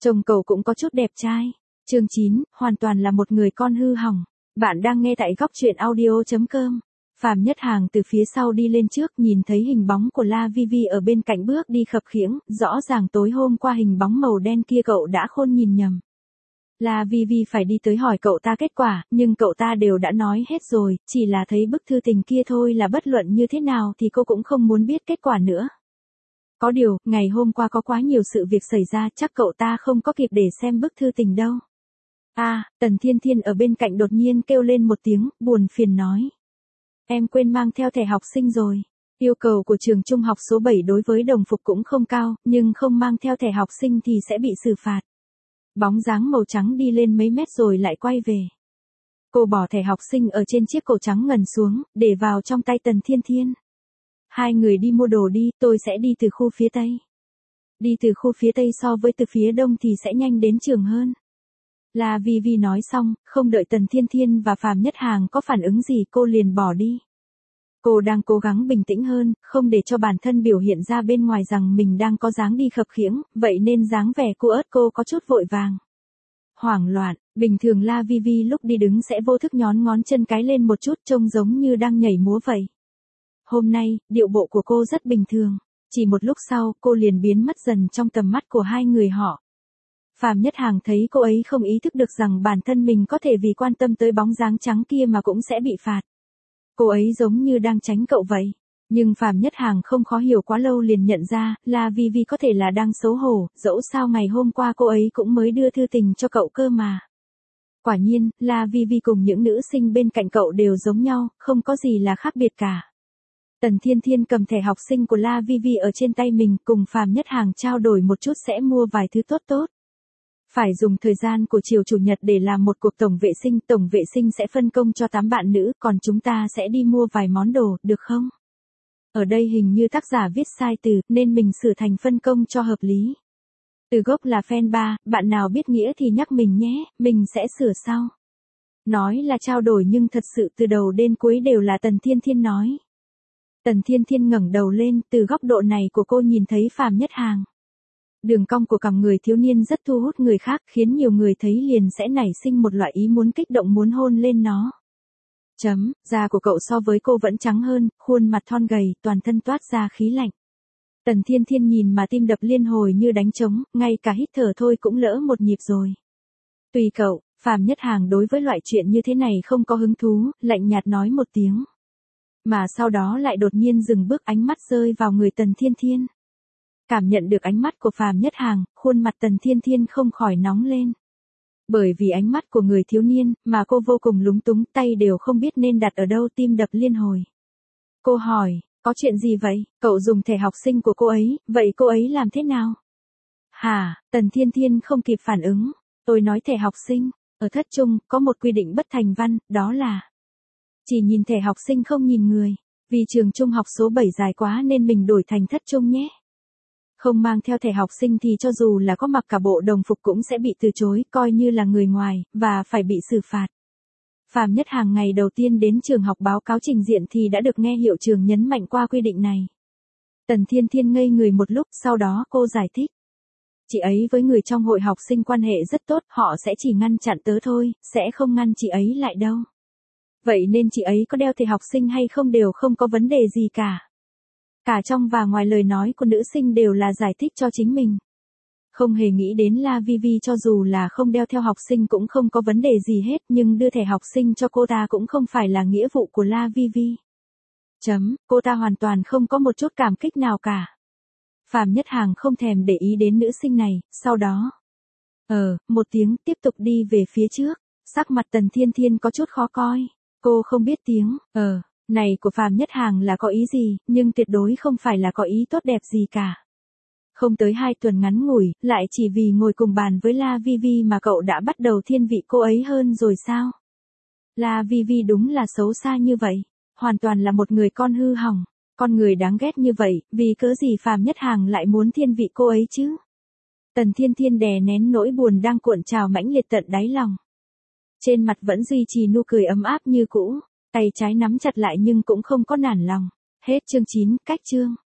Chồng cậu cũng có chút đẹp trai. Chương 9, hoàn toàn là một người con hư hỏng. Bạn đang nghe tại góc truyện audio.com. Phạm Nhất Hàng từ phía sau đi lên trước, nhìn thấy hình bóng của La Vivi ở bên cạnh bước đi khập khiễng, rõ ràng tối hôm qua hình bóng màu đen kia cậu đã khôn nhìn nhầm. La Vivi phải đi tới hỏi cậu ta kết quả, nhưng cậu ta đều đã nói hết rồi, chỉ là thấy bức thư tình kia thôi, là bất luận như thế nào thì cô cũng không muốn biết kết quả nữa. Có điều, ngày hôm qua có quá nhiều sự việc xảy ra, chắc cậu ta không có kịp để xem bức thư tình đâu. Tần Thiên Thiên ở bên cạnh đột nhiên kêu lên một tiếng, buồn phiền nói. Em quên mang theo thẻ học sinh rồi. Yêu cầu của trường trung học số 7 đối với đồng phục cũng không cao, nhưng không mang theo thẻ học sinh thì sẽ bị xử phạt. Bóng dáng màu trắng đi lên mấy mét rồi lại quay về. Cô bỏ thẻ học sinh ở trên chiếc cổ trắng ngần xuống, để vào trong tay Tần Thiên Thiên. Hai người đi mua đồ đi, tôi sẽ đi từ khu phía Tây. Đi từ khu phía Tây so với từ phía Đông thì sẽ nhanh đến trường hơn. La Vivi nói xong, không đợi Tần Thiên Thiên và Phạm Nhất Hàng có phản ứng gì cô liền bỏ đi. Cô đang cố gắng bình tĩnh hơn, không để cho bản thân biểu hiện ra bên ngoài rằng mình đang có dáng đi khập khiễng, vậy nên dáng vẻ cô ớt cô có chút vội vàng. Hoảng loạn, bình thường La Vivi lúc đi đứng sẽ vô thức nhón ngón chân cái lên một chút, trông giống như đang nhảy múa vậy. Hôm nay, điệu bộ của cô rất bình thường, chỉ một lúc sau cô liền biến mất dần trong tầm mắt của hai người họ. Phạm Nhất Hàng thấy cô ấy không ý thức được rằng bản thân mình có thể vì quan tâm tới bóng dáng trắng kia mà cũng sẽ bị phạt. Cô ấy giống như đang tránh cậu vậy. Nhưng Phạm Nhất Hàng không khó hiểu quá lâu liền nhận ra, La Vivi có thể là đang xấu hổ, dẫu sao ngày hôm qua cô ấy cũng mới đưa thư tình cho cậu cơ mà. Quả nhiên, La Vivi cùng những nữ sinh bên cạnh cậu đều giống nhau, không có gì là khác biệt cả. Tần Thiên Thiên cầm thẻ học sinh của La Vivi ở trên tay mình, cùng Phạm Nhất Hàng trao đổi một chút sẽ mua vài thứ tốt tốt. Phải dùng thời gian của chiều chủ nhật để làm một cuộc tổng vệ sinh sẽ phân công cho 8 bạn nữ, còn chúng ta sẽ đi mua vài món đồ, được không? Ở đây hình như tác giả viết sai từ, nên mình sửa thành phân công cho hợp lý. Từ gốc là fan 3, bạn nào biết nghĩa thì nhắc mình nhé, mình sẽ sửa sau. Nói là trao đổi nhưng thật sự từ đầu đến cuối đều là Tần Thiên Thiên nói. Tần Thiên Thiên ngẩng đầu lên, từ góc độ này của cô nhìn thấy Phạm Nhất Hàng. Đường cong của cằm người thiếu niên rất thu hút người khác, khiến nhiều người thấy liền sẽ nảy sinh một loại ý muốn kích động muốn hôn lên nó. Da của cậu so với cô vẫn trắng hơn, khuôn mặt thon gầy, toàn thân toát ra khí lạnh. Tần Thiên Thiên nhìn mà tim đập liên hồi như đánh trống, ngay cả hít thở thôi cũng lỡ một nhịp rồi. Tùy cậu, Phạm Nhất Hàng đối với loại chuyện như thế này không có hứng thú, lạnh nhạt nói một tiếng. Mà sau đó lại đột nhiên dừng bước, ánh mắt rơi vào người Tần Thiên Thiên. Cảm nhận được ánh mắt của Phạm Nhất Hàng, khuôn mặt Tần Thiên Thiên không khỏi nóng lên. Bởi vì ánh mắt của người thiếu niên, mà cô vô cùng lúng túng, tay đều không biết nên đặt ở đâu, tim đập liên hồi. Cô hỏi, có chuyện gì vậy? Cậu dùng thẻ học sinh của cô ấy, vậy cô ấy làm thế nào? Hả? Tần Thiên Thiên không kịp phản ứng. Tôi nói thẻ học sinh, ở thất trung, có một quy định bất thành văn, đó là chỉ nhìn thẻ học sinh không nhìn người. Vì trường trung học số 7 dài quá nên mình đổi thành thất trung nhé. Không mang theo thẻ học sinh thì cho dù là có mặc cả bộ đồng phục cũng sẽ bị từ chối, coi như là người ngoài, và phải bị xử phạt. Phạm Nhất Hàng ngày đầu tiên đến trường học báo cáo trình diện thì đã được nghe hiệu trưởng nhấn mạnh qua quy định này. Tần Thiên Thiên ngây người một lúc, sau đó cô giải thích. Chị ấy với người trong hội học sinh quan hệ rất tốt, họ sẽ chỉ ngăn chặn tớ thôi, sẽ không ngăn chị ấy lại đâu. Vậy nên chị ấy có đeo thẻ học sinh hay không đều không có vấn đề gì cả. Cả trong và ngoài lời nói của nữ sinh đều là giải thích cho chính mình. Không hề nghĩ đến La Vivi cho dù là không đeo theo học sinh cũng không có vấn đề gì hết, nhưng đưa thẻ học sinh cho cô ta cũng không phải là nghĩa vụ của La Vivi. Cô ta hoàn toàn không có một chút cảm kích nào cả. Phạm Nhất Hàng không thèm để ý đến nữ sinh này, sau đó. Một tiếng tiếp tục đi về phía trước, sắc mặt Tần Thiên Thiên có chút khó coi. Cô không biết tiếng, này của Phạm Nhất Hàng là có ý gì, nhưng tuyệt đối không phải là có ý tốt đẹp gì cả. Không tới 2 tuần ngắn ngủi, lại chỉ vì ngồi cùng bàn với La Vivi mà cậu đã bắt đầu thiên vị cô ấy hơn rồi sao? La Vivi đúng là xấu xa như vậy, hoàn toàn là một người con hư hỏng, con người đáng ghét như vậy, vì cớ gì Phạm Nhất Hàng lại muốn thiên vị cô ấy chứ? Tần Thiên Thiên đè nén nỗi buồn đang cuộn trào mãnh liệt tận đáy lòng. Trên mặt vẫn duy trì nụ cười ấm áp như cũ, tay trái nắm chặt lại nhưng cũng không có nản lòng. Hết chương 9, cách chương.